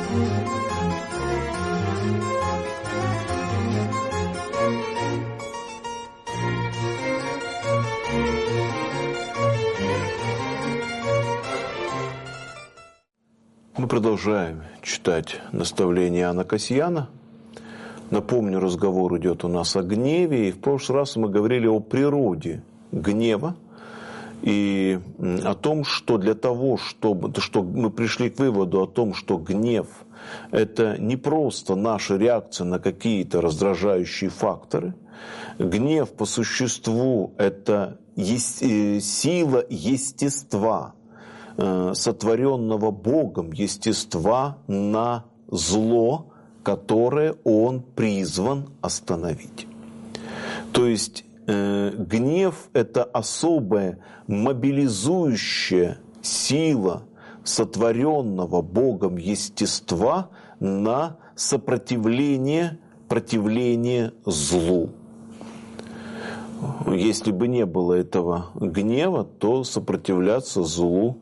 Мы продолжаем читать наставления Иоанна Кассияна. Напомню, разговор идет у нас о гневе. И в прошлый раз мы говорили о природе гнева и о том, что для того, чтобы мы пришли к выводу о том, что гнев – это не просто наша реакция на какие-то раздражающие факторы. Гнев по существу – это сила естества, сотворенного Богом естества на зло, которое Он призван остановить. То есть гнев – это особая мобилизующая сила сотворенного Богом естества на противление злу. Если бы не было этого гнева, то сопротивляться злу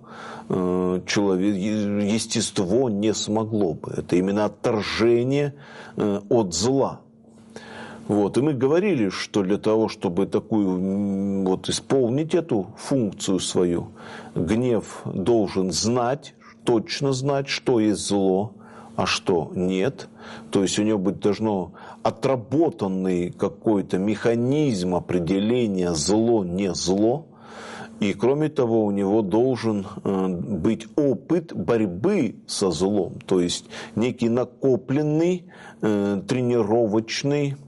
естество не смогло бы. Это именно отторжение от зла. И мы говорили, что для того, чтобы исполнить эту функцию свою, гнев должен точно знать, что есть зло, а что нет. То есть у него должно отработанный какой-то механизм определения зло, не зло. И кроме того, у него должен быть опыт борьбы со злом. То есть некий накопленный, тренировочный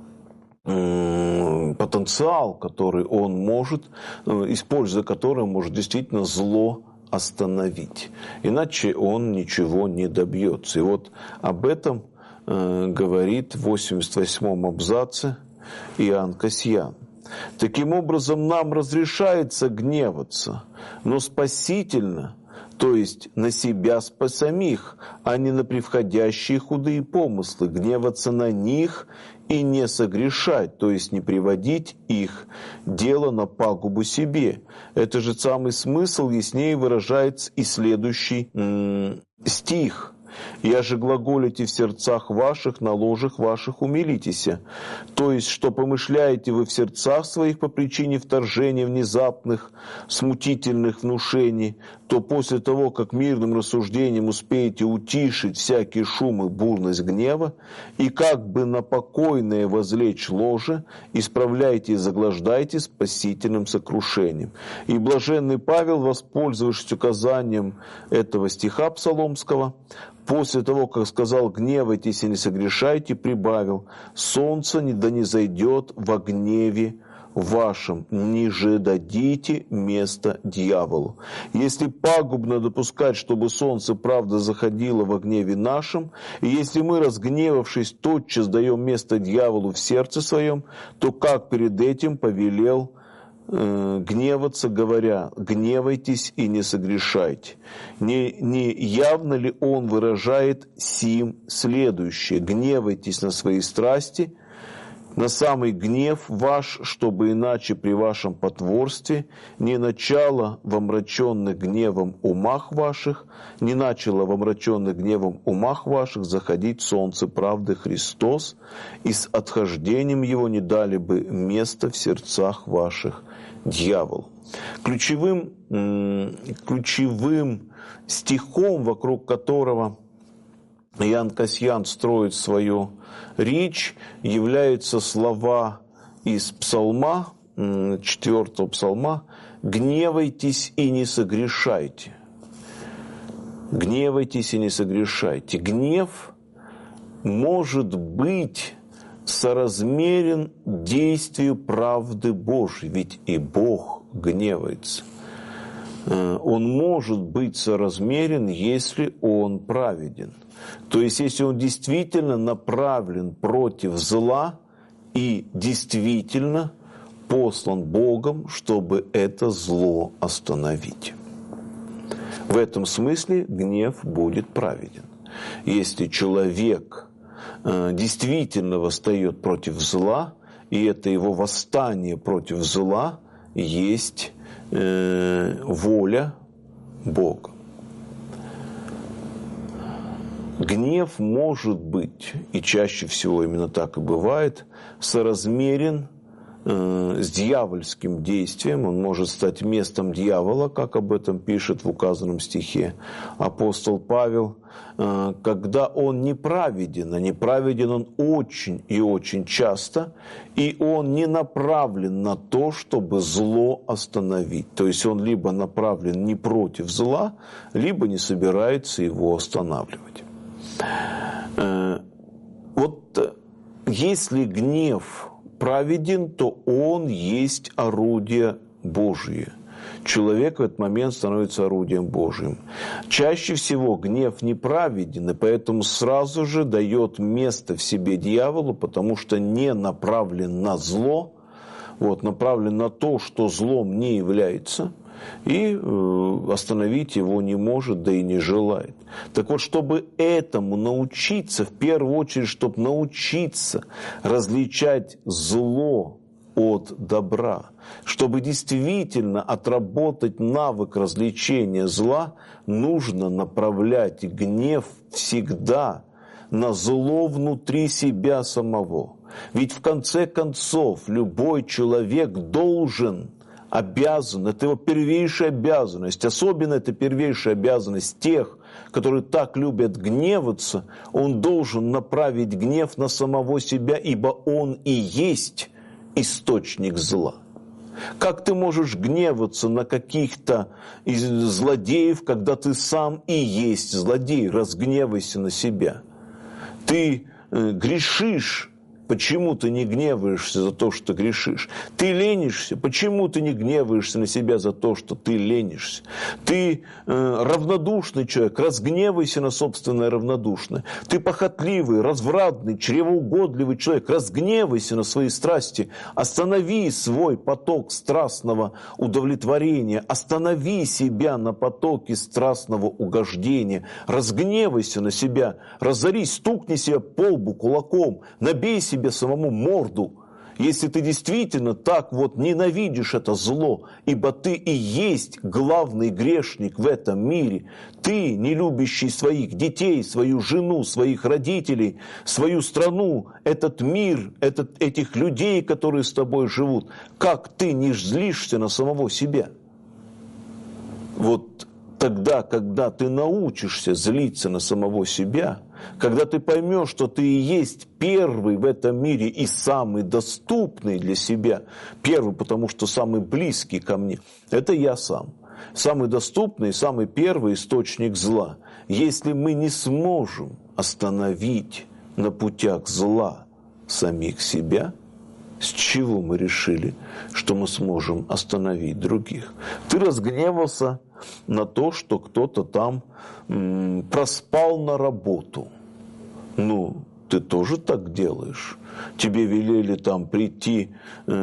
потенциал, который он может, используя который он может действительно зло остановить. Иначе он ничего не добьется. И об этом говорит в 88-м абзаце Иоанн Кассиян. Таким образом, нам разрешается гневаться, но спасительно, то есть на себя самих, а не на превходящие худые помыслы, гневаться на них и не согрешать, то есть не приводить их дело на пагубу себе. Это же самый смысл яснее выражается и следующий стих. «Я же глаголите в сердцах ваших, на ложах ваших умилитеся». То есть, что помышляете вы в сердцах своих по причине вторжения внезапных, смутительных внушений, то после того, как мирным рассуждением успеете утишить всякий шум и бурность гнева, и как бы на покойное возлечь ложе, исправляйте и заглаждайте спасительным сокрушением. И блаженный Павел, воспользовавшись указанием этого стиха псаломского, после того, как сказал «гневайтесь и не согрешайте», прибавил «солнце да не зайдет во гневе вашем, ниже дадите место дьяволу». Если пагубно допускать, чтобы солнце правда заходило во гневе нашем, и если мы, разгневавшись, тотчас даем место дьяволу в сердце своем, то как перед этим повелел гневаться, говоря «гневайтесь и не согрешайте». Не явно ли он выражает сим следующее: «Гневайтесь на свои страсти, на самый гнев ваш, чтобы иначе при вашем потворстве не начало в омраченных гневом умах ваших, не начало в омраченных гневом умах ваших заходить солнце правды Христос, и с отхождением его не дали бы места в сердцах ваших дьяволу». Ключевым стихом, вокруг которого Иоанн Кассиян строит свою речь, являются слова из псалма, 4-го псалма: «Гневайтесь и не согрешайте». Гневайтесь и не согрешайте. Гнев может быть соразмерен действию правды Божьей, ведь и Бог гневается. Он может быть соразмерен, если он праведен. То есть, если он действительно направлен против зла и действительно послан Богом, чтобы это зло остановить. В этом смысле гнев будет праведен. Если человек действительно восстает против зла, и это его восстание против зла есть воля Бога. Гнев может быть, и чаще всего именно так и бывает, соразмерен с дьявольским действием. Он может стать местом дьявола, как об этом пишет в указанном стихе апостол Павел, когда он неправеден, а неправеден он очень и очень часто, и он не направлен на то, чтобы зло остановить. То есть он либо направлен не против зла, либо не собирается его останавливать. Вот если гнев праведен, то он есть орудие Божие. Человек в этот момент становится орудием Божьим. Чаще всего гнев неправеден, и поэтому сразу же дает место в себе дьяволу, потому что не направлен на зло, направлен на то, что злом не является, и остановить его не может, да и не желает. Так вот, чтобы этому научиться, в первую очередь, чтобы научиться различать зло от добра, чтобы действительно отработать навык различения зла, нужно направлять гнев всегда на зло внутри себя самого. Ведь в конце концов любой человек обязан, это его первейшая обязанность, особенно это первейшая обязанность тех, которые так любят гневаться, он должен направить гнев на самого себя, ибо он и есть источник зла. Как ты можешь гневаться на каких-то злодеев, когда ты сам и есть злодей? Разгневайся на себя. Ты грешишь. Почему ты не гневаешься за то, что грешишь? Ты ленишься. Почему ты не гневаешься на себя за то, что ты ленишься? Ты равнодушный человек. Разгневайся на собственное равнодушное. Ты похотливый, развратный, чревоугодливый человек. Разгневайся на свои страсти. Останови свой поток страстного удовлетворения. Останови себя на потоке страстного угождения. Разгневайся на себя. Разорись, стукни себя по лбу кулаком. Набей себе самому морду, если ты действительно так ненавидишь это зло, ибо ты и есть главный грешник в этом мире. Ты, не любящий своих детей, свою жену, своих родителей, свою страну, этот мир, этих людей, которые с тобой живут. Как ты не злишься на самого себя? Тогда, когда ты научишься злиться на самого себя, когда ты поймешь, что ты и есть первый в этом мире и самый доступный для себя, первый, потому что самый близкий ко мне, это я сам. Самый доступный, самый первый источник зла. Если мы не сможем остановить на путях зла самих себя, с чего мы решили, что мы сможем остановить других? Ты разгневался на то, что кто-то там проспал на работу. Ты тоже так делаешь. Тебе велели там прийти,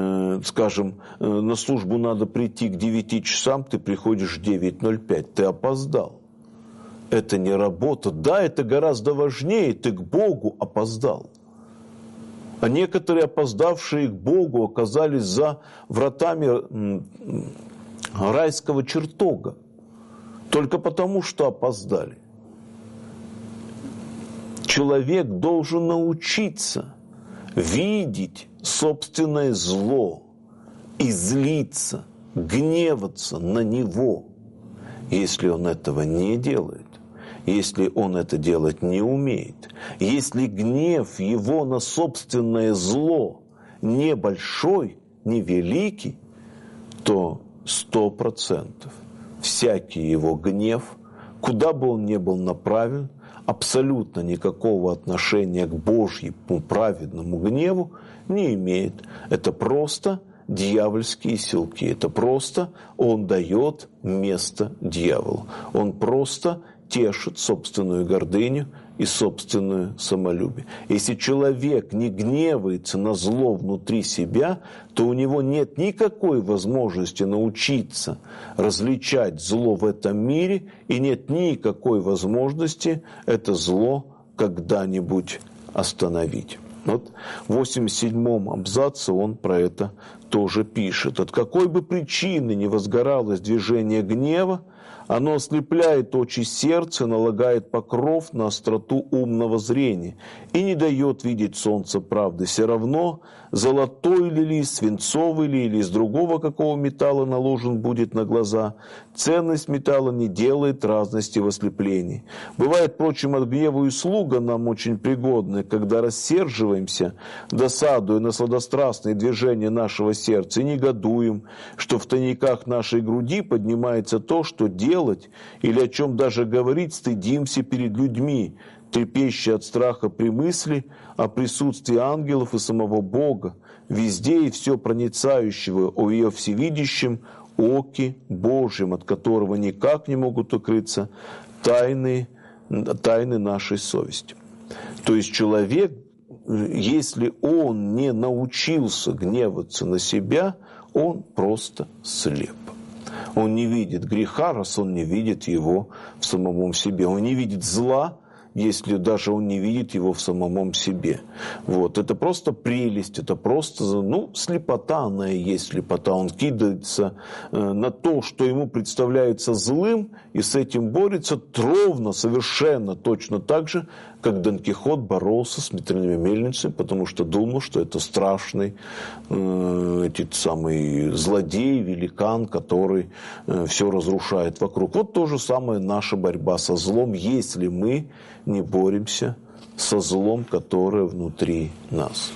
на службу надо прийти к 9 часам, ты приходишь в 9:05, ты опоздал. Это не работа. Да, это гораздо важнее, ты к Богу опоздал. А некоторые опоздавшие к Богу оказались за вратами райского чертога. Только потому, что опоздали. Человек должен научиться видеть собственное зло и злиться, гневаться на него. Если он этого не делает, если он это делать не умеет, если гнев его на собственное зло небольшой, невеликий, то 100% всякий его гнев, куда бы он ни был направлен, абсолютно никакого отношения к Божьему праведному гневу не имеет. Это просто дьявольские силки. Это просто он дает место дьяволу. Он просто тешит собственную гордыню и собственное самолюбие. Если человек не гневается на зло внутри себя, то у него нет никакой возможности научиться различать зло в этом мире, и нет никакой возможности это зло когда-нибудь остановить. В 87-м абзаце он про это тоже пишет. От какой бы причины ни возгоралось движение гнева, Оно ослепляет очи сердца, налагает покров на остроту умного зрения и не дает видеть солнце правды. Все равно, золотой ли лист, свинцовый ли или из другого какого металла наложен будет на глаза, ценность металла не делает разности в ослеплении. Бывает, впрочем, от гнева и слуга нам очень пригодны, когда рассерживаемся, досадуя на сладострастные движения нашего сердца и негодуем, что в тайниках нашей груди поднимается то, что делать или о чем даже говорить стыдимся перед людьми, трепещущие от страха при мысли о присутствии ангелов и самого Бога, везде и все проницающего о ее всевидящем оке Божьем, от которого никак не могут укрыться тайны нашей совести. То есть человек, если он не научился гневаться на себя, он просто слеп. Он не видит греха, раз он не видит его в самом себе. Он не видит зла, если даже он не видит его в самом себе. Вот. Это просто прелесть, это просто, слепота, она и есть слепота. Он кидается на то, что ему представляется злым, и с этим борется ровно, совершенно точно так же, как Дон Кихот боролся с ветряными мельницами, потому что думал, что это страшный этот самый злодей, великан, который все разрушает вокруг. Вот то же самое наша борьба со злом, если мы не боремся со злом, которое внутри нас.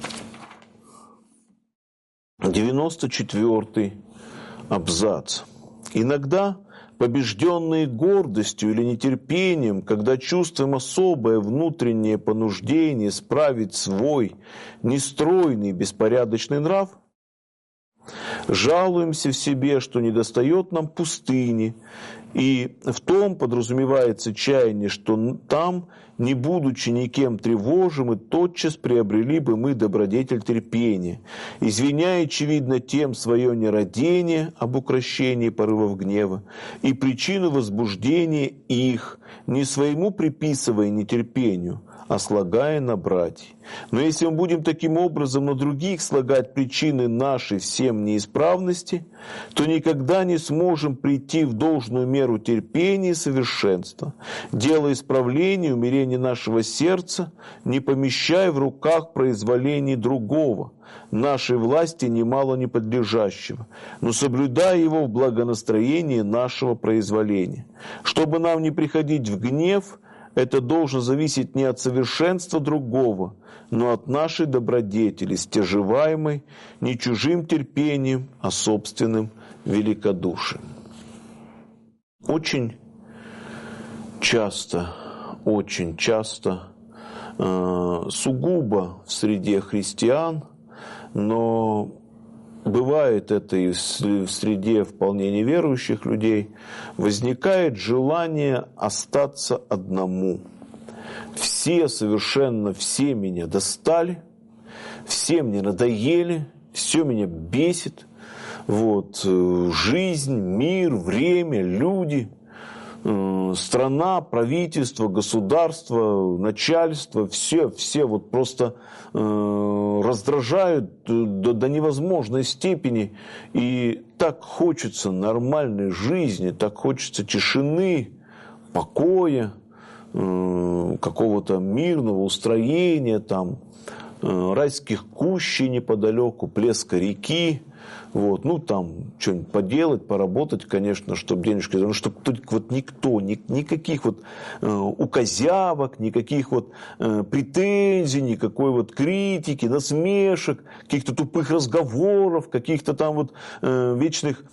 94-й абзац. Иногда, побежденные гордостью или нетерпением, когда чувствуем особое внутреннее понуждение исправить свой нестройный беспорядочный нрав, жалуемся в себе, что недостает нам пустыни, и в том подразумевается чаяние, что там, не будучи никем тревожимы, тотчас приобрели бы мы добродетель терпения, извиняя, очевидно, тем свое нерадение об укрощении порывов гнева и причину возбуждения их, не своему приписывая нетерпению, а слагая на братьев. Но если мы будем таким образом на других слагать причины нашей всем неисправности, то никогда не сможем прийти в должную меру терпения и совершенства, делая исправление умерения нашего сердца, не помещая в руках произволений другого, нашей власти немало не подлежащего, но соблюдая его в благонастроении нашего произволения. Чтобы нам не приходить в гнев, это должно зависеть не от совершенства другого, но от нашей добродетели, стяжеваемой не чужим терпением, а собственным великодушием. Очень часто, сугубо в среде христиан, но бывает это и в среде вполне неверующих людей, возникает желание остаться одному. Совершенно все меня достали, все мне надоели, все меня бесит. Жизнь, мир, время, люди, страна, правительство, государство, начальство, все просто раздражают до невозможной степени. И так хочется нормальной жизни, так хочется тишины, покоя, какого-то мирного устроения, райских кущей неподалеку, плеска реки. Что-нибудь поделать, поработать, конечно, чтобы денежки, чтобы никто, никаких указявок, никаких претензий, никакой критики, насмешек, каких-то тупых разговоров, каких-то вечных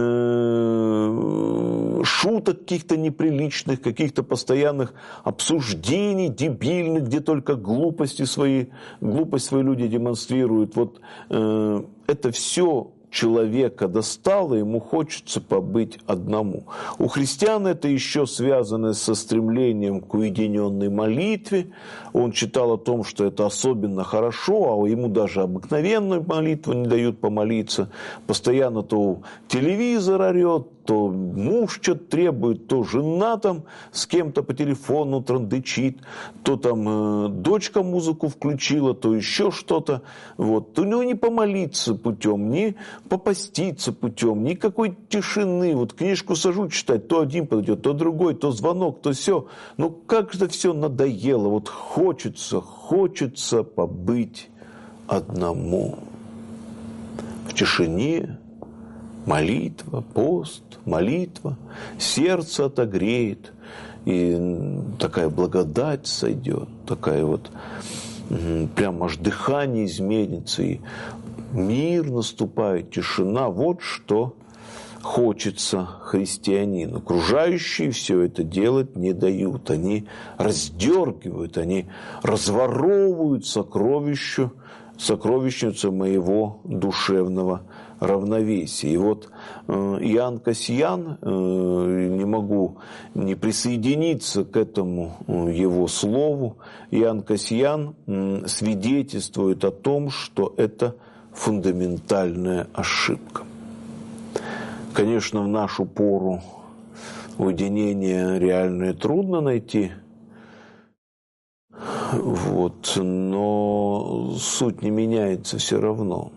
шуток каких-то неприличных, каких-то постоянных обсуждений дебильных, где только глупость свои люди демонстрируют. Это все человека достало, ему хочется побыть одному. У христиан это еще связано со стремлением к уединенной молитве. Он читал о том, что это особенно хорошо, а ему даже обыкновенную молитву не дают помолиться. Постоянно то телевизор орет, то муж что-то требует, то жена с кем-то по телефону трындычит, то дочка музыку включила, то еще что-то. У него не помолиться путем, ни попаститься путем, никакой тишины. Вот книжку сажу читать, то один подойдет, то другой, то звонок, то все. Ну как же все надоело, вот хочется побыть одному. В тишине молитва, пост, молитва, сердце отогреет, и такая благодать сойдет, такая вот, прям аж дыхание изменится, и мир наступает, тишина. Вот что хочется христианину. Окружающие все это делать не дают. Они раздергивают, они разворовывают сокровищницу моего душевного равновесия. И вот Иоанн Кассиян, не могу не присоединиться к этому его слову, Иоанн Кассиян свидетельствует о том, что это фундаментальная ошибка. Конечно, в нашу пору уединение реальное трудно найти, но суть не меняется все равно.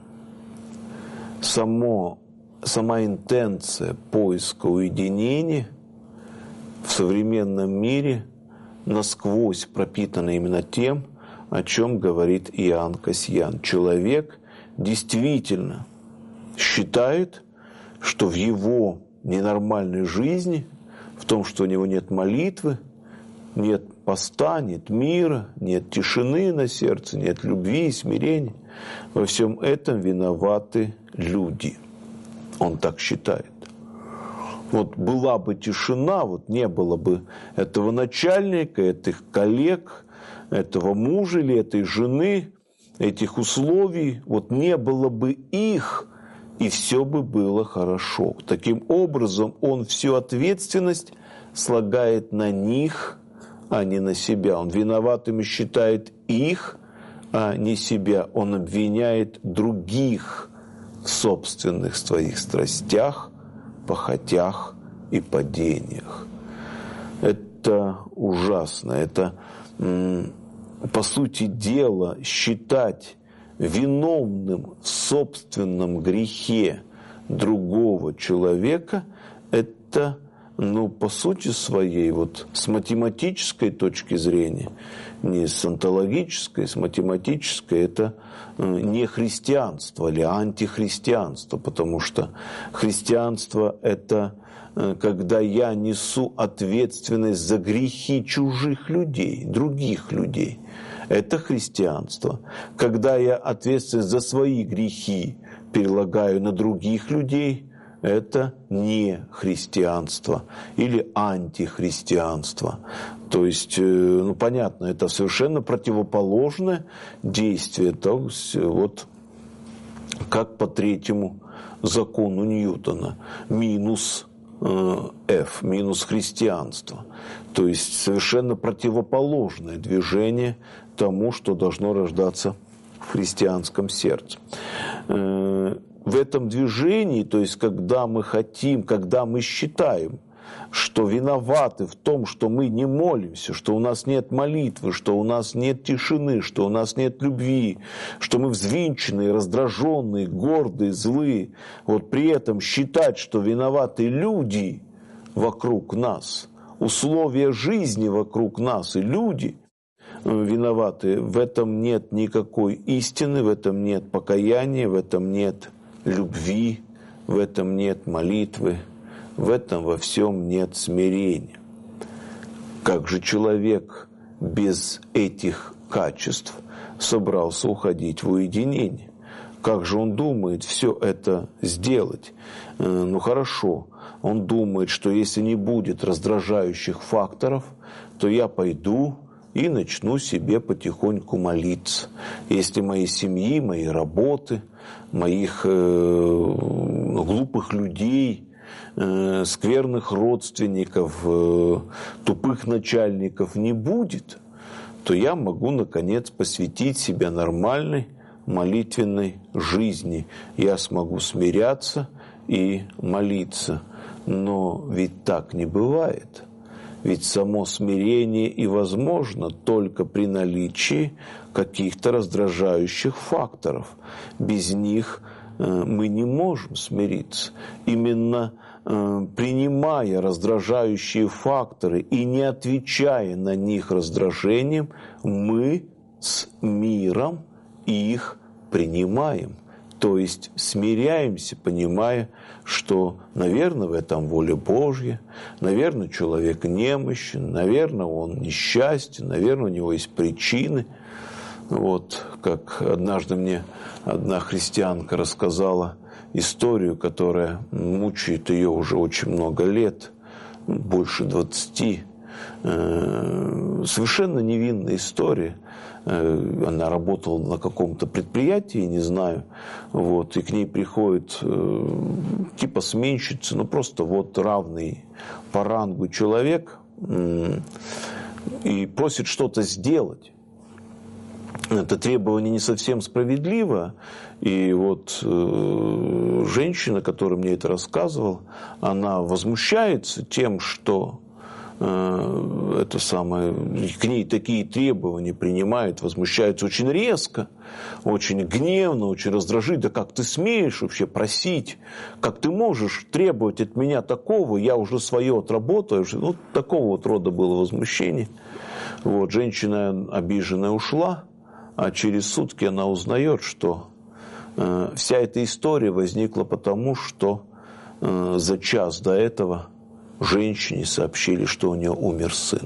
Сама интенция поиска уединения в современном мире насквозь пропитана именно тем, о чем говорит Иоанн Кассиян. Человек действительно считает, что в его ненормальной жизни, в том, что у него нет молитвы, нет поста, нет мира, нет тишины на сердце, нет любви и смирения, во всем этом виноваты люди. Он так считает. Вот была бы тишина, вот не было бы этого начальника, этих коллег, этого мужа или этой жены, этих условий, вот не было бы их, и все бы было хорошо. Таким образом, он всю ответственность слагает на них, а не на себя. Он виноватыми считает их, а не себя. Он обвиняет других в собственных своих страстях, похотях и падениях. Это ужасно. Это, по сути дела, считать виновным в собственном грехе другого человека, это, по сути своей, вот с математической точки зрения, не с онтологической, с математической, это не христианство или антихристианство, потому что христианство – это когда я несу ответственность за грехи чужих людей, других людей. Это христианство. Когда я ответственность за свои грехи перелагаю на других людей, это не христианство или антихристианство. То есть, понятно, это совершенно противоположное действие. То есть, вот как по третьему закону Ньютона. Минус F, минус христианство. То есть совершенно противоположное движение тому, что должно рождаться в христианском сердце. В этом движении, то есть когда мы хотим, когда мы считаем, что виноваты в том, что мы не молимся, что у нас нет молитвы, что у нас нет тишины, что у нас нет любви, что мы взвинченные, раздраженные, гордые, злые, вот при этом считать, что виноваты люди вокруг нас, условия жизни вокруг нас и люди виноваты, в этом нет никакой истины, в этом нет покаяния, в этом нет любви, в этом нет молитвы, в этом во всем нет смирения. Как же человек без этих качеств собрался уходить в уединение? Как же он думает все это сделать? Хорошо, он думает, что если не будет раздражающих факторов, то я пойду и начну себе потихоньку молиться. Если моей семьи, моей работы, моих глупых людей, скверных родственников, тупых начальников не будет, то я могу, наконец, посвятить себя нормальной молитвенной жизни. Я смогу смиряться и молиться. Но ведь так не бывает. Ведь само смирение и возможно только при наличии каких-то раздражающих факторов. Без них мы не можем смириться. Именно принимая раздражающие факторы и не отвечая на них раздражением, мы с миром их принимаем. То есть смиряемся, понимая, что, наверное, в этом воля Божья, наверное, человек немощен, наверное, он несчастен, наверное, у него есть причины. Вот, как однажды мне одна христианка рассказала историю, которая мучает ее уже очень много лет, больше 20. Совершенно невинная история. Она работала на каком-то предприятии, не знаю, вот, и к ней приходит типа сменщица, ну просто вот равный по рангу человек и просит что-то сделать. Это требование не совсем справедливо, и вот женщина, которая мне это рассказывала, она возмущается тем, что это самое, к ней такие требования принимают, возмущаются очень резко, очень гневно, очень раздражительно. Да как ты смеешь вообще просить? Как ты можешь требовать от меня такого? Я уже свое отработаю. Вот такого вот рода было возмущение. Вот, женщина обиженная ушла, а через сутки она узнает, что вся эта история возникла потому, что за час до этого женщине сообщили, что у нее умер сын.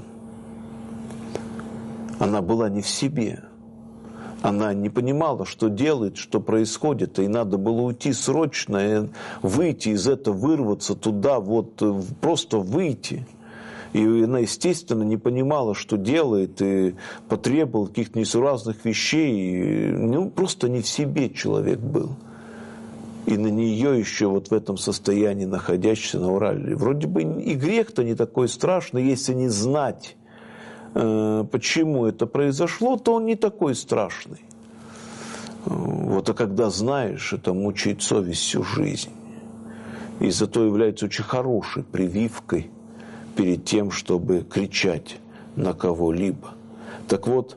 Она была не в себе. Она не понимала, что делает, что происходит. И надо было уйти срочно, выйти из этого, вырваться туда, вот просто выйти. И она, естественно, не понимала, что делает, и потребовала каких-то несуразных вещей. Ну, просто не в себе человек был. И на нее еще вот в этом состоянии находящейся на Урале. Вроде бы и грех-то не такой страшный, если не знать, почему это произошло, то он не такой страшный. Вот, а когда знаешь, это мучает совесть всю жизнь. И зато является очень хорошей прививкой перед тем, чтобы кричать на кого-либо. Так вот,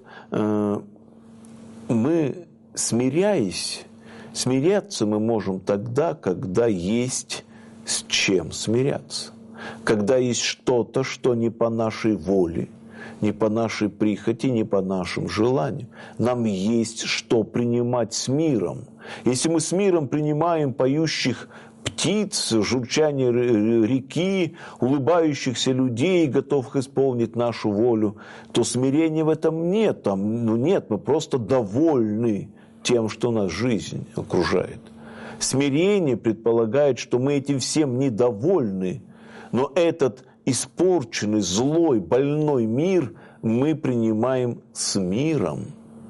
мы, смиряясь, смиряться мы можем тогда, когда есть с чем смиряться. Когда есть что-то, что не по нашей воле, не по нашей прихоти, не по нашим желаниям. Нам есть что принимать с миром. Если мы с миром принимаем поющих птиц, журчание реки, улыбающихся людей, готовых исполнить нашу волю, то смирения в этом нет. Нет, мы просто довольны тем, что нас жизнь окружает. Смирение предполагает, что мы этим всем недовольны, но этот испорченный, злой, больной мир мы принимаем с миром.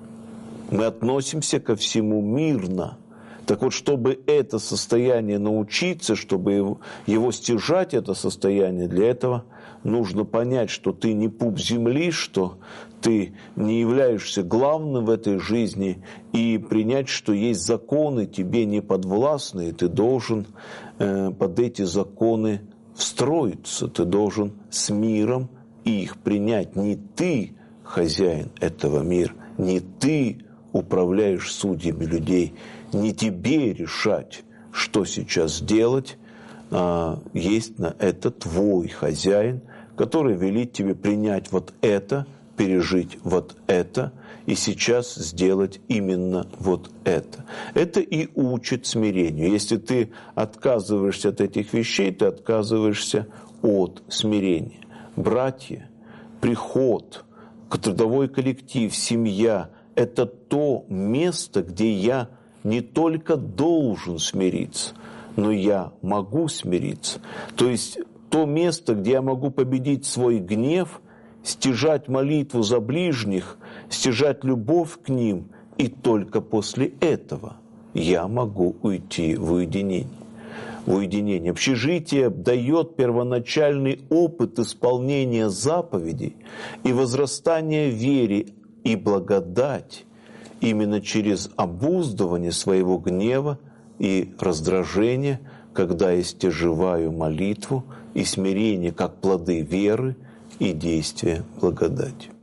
Мы относимся ко всему мирно. Так вот, чтобы это состояние научиться, чтобы его стяжать, это состояние, для этого нужно понять, что ты не пуп земли, что ты не являешься главным в этой жизни, и принять, что есть законы тебе не подвластные, ты должен под эти законы встроиться, ты должен с миром их принять. Не ты хозяин этого мира, не ты управляешь судьями людей, не тебе решать, что сейчас делать, есть на это твой хозяин, который велит тебе принять вот это, пережить вот это и сейчас сделать именно вот это. Это и учит смирению. Если ты отказываешься от этих вещей, ты отказываешься от смирения. Братья, приход, трудовой коллектив, семья – это то место, где я не только должен смириться, но я могу смириться. То есть то место, где я могу победить свой гнев, стяжать молитву за ближних, стяжать любовь к ним, и только после этого я могу уйти в уединение. Общежитие дает первоначальный опыт исполнения заповедей и возрастания в вере и благодать именно через обуздывание своего гнева и раздражения, когда я стяжеваю молитву и смирение как плоды веры и действия благодати.